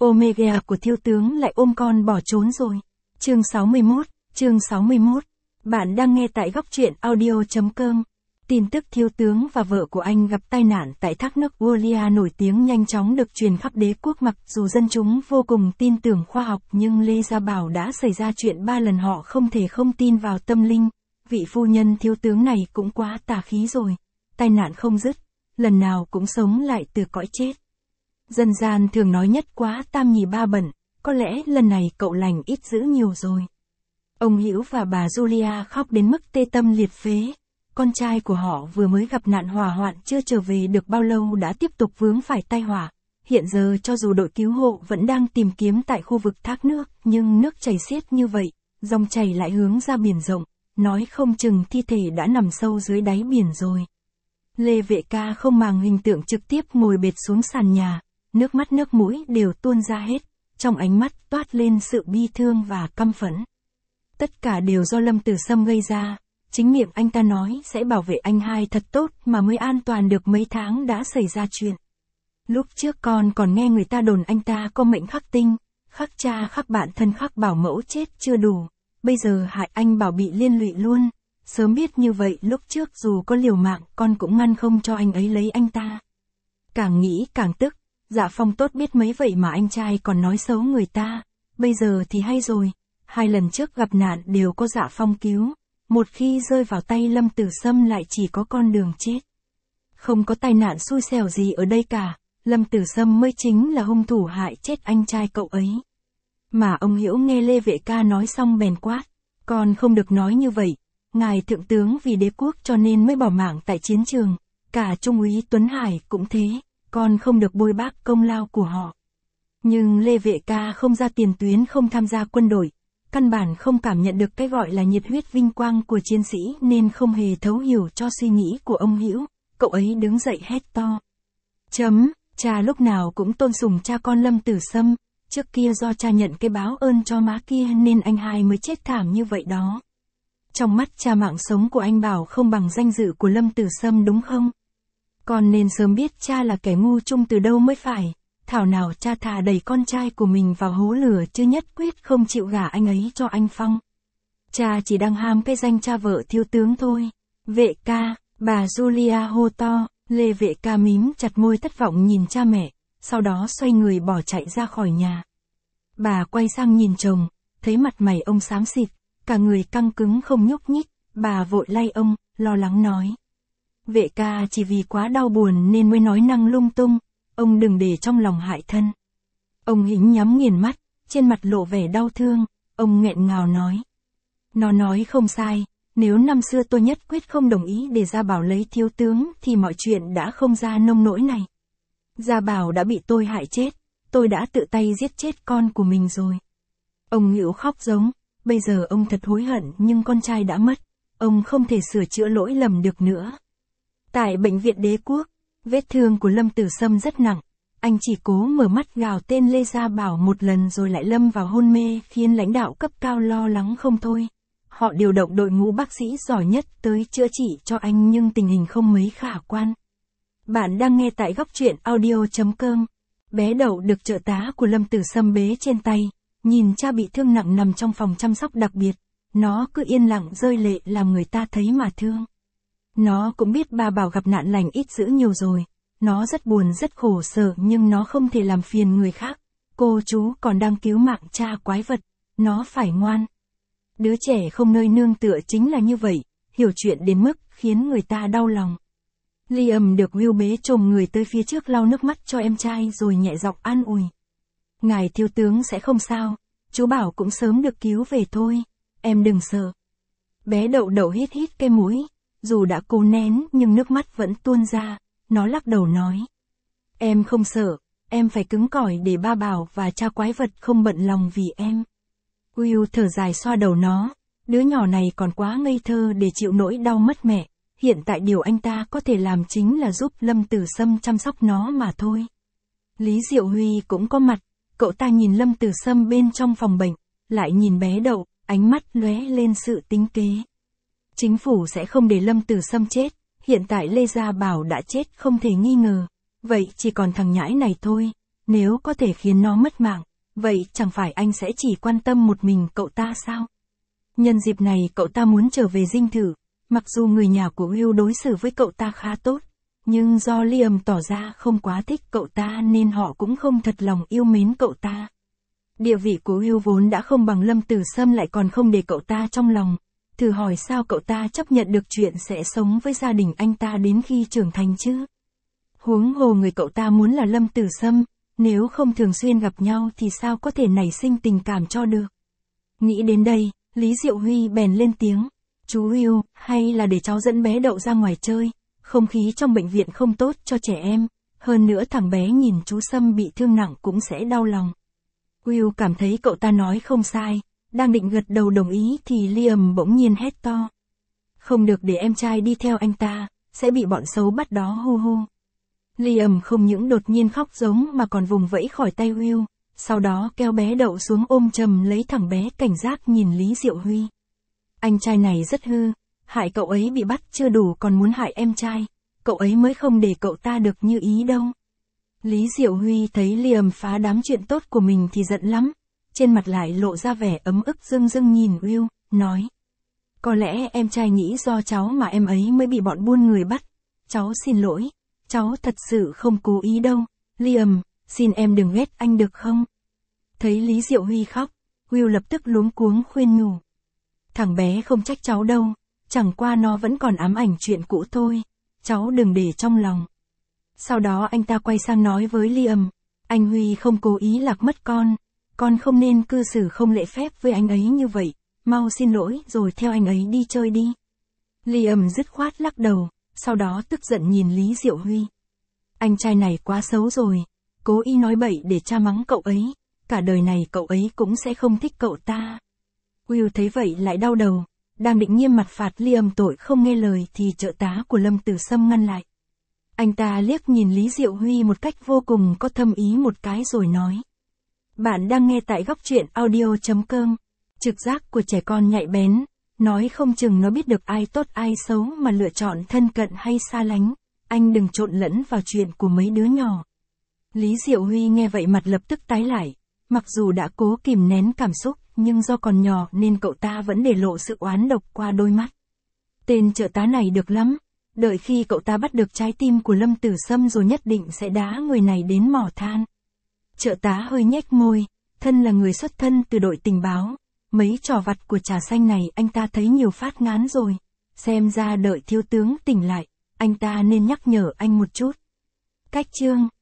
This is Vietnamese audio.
Omega của thiếu tướng lại ôm con bỏ trốn rồi. Chương 61. Bạn đang nghe tại góc truyện audio.com. Tin tức thiếu tướng và vợ của anh gặp tai nạn tại thác nước Wolia nổi tiếng nhanh chóng được truyền khắp đế quốc, mặc dù dân chúng vô cùng tin tưởng khoa học nhưng Lê Gia Bảo đã xảy ra chuyện 3 lần, họ không thể không tin vào tâm linh. Vị phu nhân thiếu tướng này cũng quá tà khí rồi. Tai nạn không dứt, lần nào cũng sống lại từ cõi chết. Dân gian thường nói nhất quá tam nhì ba bẩn, có lẽ lần này cậu lành ít dữ nhiều rồi. Ông Hữu và bà Julia khóc đến mức tê tâm liệt phế. Con trai của họ vừa mới gặp nạn hỏa hoạn chưa trở về được bao lâu đã tiếp tục vướng phải tai họa. Hiện giờ cho dù đội cứu hộ vẫn đang tìm kiếm tại khu vực thác nước, nhưng nước chảy xiết như vậy, dòng chảy lại hướng ra biển rộng, nói không chừng thi thể đã nằm sâu dưới đáy biển rồi. Lê Vệ Ca không màng hình tượng trực tiếp ngồi bệt xuống sàn nhà, nước mắt nước mũi đều tuôn ra hết, trong ánh mắt toát lên sự bi thương và căm phẫn. Tất cả đều do Lâm Tử Sâm gây ra, chính miệng anh ta nói sẽ bảo vệ anh hai thật tốt mà mới an toàn được mấy tháng đã xảy ra chuyện. Lúc trước con còn nghe người ta đồn anh ta có mệnh khắc tinh, khắc cha khắc bạn thân khắc bảo mẫu chết chưa đủ, bây giờ hại anh Bảo bị liên lụy luôn. Sớm biết như vậy lúc trước dù có liều mạng con cũng ngăn không cho anh ấy lấy anh ta. Càng nghĩ càng tức, Dạ Phong tốt biết mấy vậy mà anh trai còn nói xấu người ta, bây giờ thì hay rồi, 2 lần trước gặp nạn đều có Dạ Phong cứu, một khi rơi vào tay Lâm Tử Sâm lại chỉ có con đường chết. Không có tai nạn xui xẻo gì ở đây cả, Lâm Tử Sâm mới chính là hung thủ hại chết anh trai cậu ấy. Mà ông Hữu nghe Lê Vệ Ca nói xong bèn quát, con không được nói như vậy. Ngài thượng tướng vì đế quốc cho nên mới bỏ mạng tại chiến trường, cả Trung úy Tuấn Hải cũng thế, con không được bôi bác công lao của họ. Nhưng Lê Vệ Ca không ra tiền tuyến, không tham gia quân đội, căn bản không cảm nhận được cái gọi là nhiệt huyết vinh quang của chiến sĩ nên không hề thấu hiểu cho suy nghĩ của ông Hữu, cậu ấy đứng dậy hét to. Cha lúc nào cũng tôn sùng cha con Lâm Tử Sâm, trước kia do cha nhận cái báo ơn cho má kia nên anh hai mới chết thảm như vậy đó. Trong mắt cha mạng sống của anh Bảo không bằng danh dự của Lâm Tử Sâm đúng không? Con nên sớm biết cha là kẻ ngu chung từ đâu mới phải, thảo nào cha thà đẩy con trai của mình vào hố lửa chứ nhất quyết không chịu gả anh ấy cho anh Phong. Cha chỉ đang ham cái danh cha vợ thiếu tướng thôi. Vệ ca, bà Julia hô to, Lê Vệ Ca mím chặt môi thất vọng nhìn cha mẹ, sau đó xoay người bỏ chạy ra khỏi nhà. Bà quay sang nhìn chồng, thấy mặt mày ông xám xịt, cả người căng cứng không nhúc nhích, bà vội lay ông, lo lắng nói. Vệ ca chỉ vì quá đau buồn nên mới nói năng lung tung, ông đừng để trong lòng hại thân. Ông Hĩnh nhắm nghiền mắt, trên mặt lộ vẻ đau thương, ông nghẹn ngào nói. Nó nói không sai, nếu năm xưa tôi nhất quyết không đồng ý để Gia Bảo lấy thiếu tướng thì mọi chuyện đã không ra nông nỗi này. Gia Bảo đã bị tôi hại chết, tôi đã tự tay giết chết con của mình rồi. Ông Hữu khóc giống. Bây giờ ông thật hối hận nhưng con trai đã mất, ông không thể sửa chữa lỗi lầm được nữa. Tại bệnh viện đế quốc, vết thương của Lâm Tử Sâm rất nặng, anh chỉ cố mở mắt gào tên Lê Gia Bảo một lần rồi lại lâm vào hôn mê khiến lãnh đạo cấp cao lo lắng không thôi. Họ điều động đội ngũ bác sĩ giỏi nhất tới chữa trị cho anh nhưng tình hình không mấy khả quan. Bạn đang nghe tại góc truyện audio.com. Bé Đậu được trợ tá của Lâm Tử Sâm bế trên tay. Nhìn cha bị thương nặng nằm trong phòng chăm sóc đặc biệt, nó cứ yên lặng rơi lệ làm người ta thấy mà thương. Nó cũng biết ba Bảo gặp nạn lành ít dữ nhiều rồi, nó rất buồn rất khổ sở nhưng nó không thể làm phiền người khác. Cô chú còn đang cứu mạng cha quái vật, nó phải ngoan. Đứa trẻ không nơi nương tựa chính là như vậy, hiểu chuyện đến mức khiến người ta đau lòng. Liam được Will bế chồm người tới phía trước lau nước mắt cho em trai rồi nhẹ giọng an ủi. Ngài thiếu tướng sẽ không sao, chú Bảo cũng sớm được cứu về thôi, em đừng sợ. Bé Đậu Đậu hít hít cái mũi, dù đã cố nén nhưng nước mắt vẫn tuôn ra, nó lắc đầu nói. Em không sợ, em phải cứng cỏi để ba Bảo và cha quái vật không bận lòng vì em. Will thở dài xoa đầu nó, đứa nhỏ này còn quá ngây thơ để chịu nỗi đau mất mẹ, hiện tại điều anh ta có thể làm chính là giúp Lâm Tử Sâm chăm sóc nó mà thôi. Lý Diệu Huy cũng có mặt. Cậu ta nhìn Lâm Tử Sâm bên trong phòng bệnh, lại nhìn bé Đậu, ánh mắt lóe lên sự tính kế. Chính phủ sẽ không để Lâm Tử Sâm chết, hiện tại Lê Gia Bảo đã chết không thể nghi ngờ, vậy chỉ còn thằng nhãi này thôi, nếu có thể khiến nó mất mạng, vậy chẳng phải anh sẽ chỉ quan tâm một mình cậu ta sao? Nhân dịp này cậu ta muốn trở về dinh thự, mặc dù người nhà của Will đối xử với cậu ta khá tốt, nhưng do Liam tỏ ra không quá thích cậu ta nên họ cũng không thật lòng yêu mến cậu ta. Địa vị của Will vốn đã không bằng Lâm Tử Sâm lại còn không để cậu ta trong lòng, thử hỏi sao cậu ta chấp nhận được chuyện sẽ sống với gia đình anh ta đến khi trưởng thành chứ? Huống hồ người cậu ta muốn là Lâm Tử Sâm, nếu không thường xuyên gặp nhau thì sao có thể nảy sinh tình cảm cho được? Nghĩ đến đây, Lý Diệu Huy bèn lên tiếng, chú Will, hay là để cháu dẫn bé Đậu ra ngoài chơi, không khí trong bệnh viện không tốt cho trẻ em, hơn nữa thằng bé nhìn chú Sâm bị thương nặng cũng sẽ đau lòng. Will cảm thấy cậu ta nói không sai, đang định gật đầu đồng ý thì Liam bỗng nhiên hét to. Không được để em trai đi theo anh ta, sẽ bị bọn xấu bắt đó hu hu. Liam không những đột nhiên khóc giống mà còn vùng vẫy khỏi tay Will, sau đó kéo bé Đậu xuống ôm chầm lấy thằng bé cảnh giác nhìn Lý Diệu Huy. Anh trai này rất hư, hại cậu ấy bị bắt chưa đủ còn muốn hại em trai, cậu ấy mới không để cậu ta được như ý đâu. Lý Diệu Huy thấy Liam phá đám chuyện tốt của mình thì giận lắm, trên mặt lại lộ ra vẻ ấm ức rưng rưng nhìn Will, nói. Có lẽ em trai nghĩ do cháu mà em ấy mới bị bọn buôn người bắt, cháu xin lỗi, cháu thật sự không cố ý đâu, Liam, xin em đừng ghét anh được không? Thấy Lý Diệu Huy khóc, Will lập tức luống cuống khuyên nhủ. Thằng bé không trách cháu đâu, chẳng qua nó vẫn còn ám ảnh chuyện cũ thôi, cháu đừng để trong lòng. Sau đó anh ta quay sang nói với Liam, anh Huy không cố ý lạc mất con không nên cư xử không lễ phép với anh ấy như vậy, mau xin lỗi rồi theo anh ấy đi chơi đi. Liam dứt khoát lắc đầu, sau đó tức giận nhìn Lý Diệu Huy. Anh trai này quá xấu rồi, cố ý nói bậy để cha mắng cậu ấy, cả đời này cậu ấy cũng sẽ không thích cậu ta. Will thấy vậy lại đau đầu, đang định nghiêm mặt phạt Liam tội không nghe lời thì trợ tá của Lâm Tử Sâm ngăn lại. Anh ta liếc nhìn Lý Diệu Huy một cách vô cùng có thâm ý một cái rồi nói. Bạn đang nghe tại góc truyện audio.com. Trực giác của trẻ con nhạy bén, nói không chừng nó biết được ai tốt ai xấu mà lựa chọn thân cận hay xa lánh, anh đừng trộn lẫn vào chuyện của mấy đứa nhỏ. Lý Diệu Huy nghe vậy mặt lập tức tái lại, mặc dù đã cố kìm nén cảm xúc, nhưng do còn nhỏ nên cậu ta vẫn để lộ sự oán độc qua đôi mắt. Tên trợ tá này được lắm, đợi khi cậu ta bắt được trái tim của Lâm Tử Sâm rồi nhất định sẽ đá người này đến mỏ than. Trợ tá hơi nhếch môi, thân là người xuất thân từ đội tình báo, mấy trò vặt của trà xanh này anh ta thấy nhiều phát ngán rồi, xem ra đợi thiếu tướng tỉnh lại, anh ta nên nhắc nhở anh một chút. Cách chương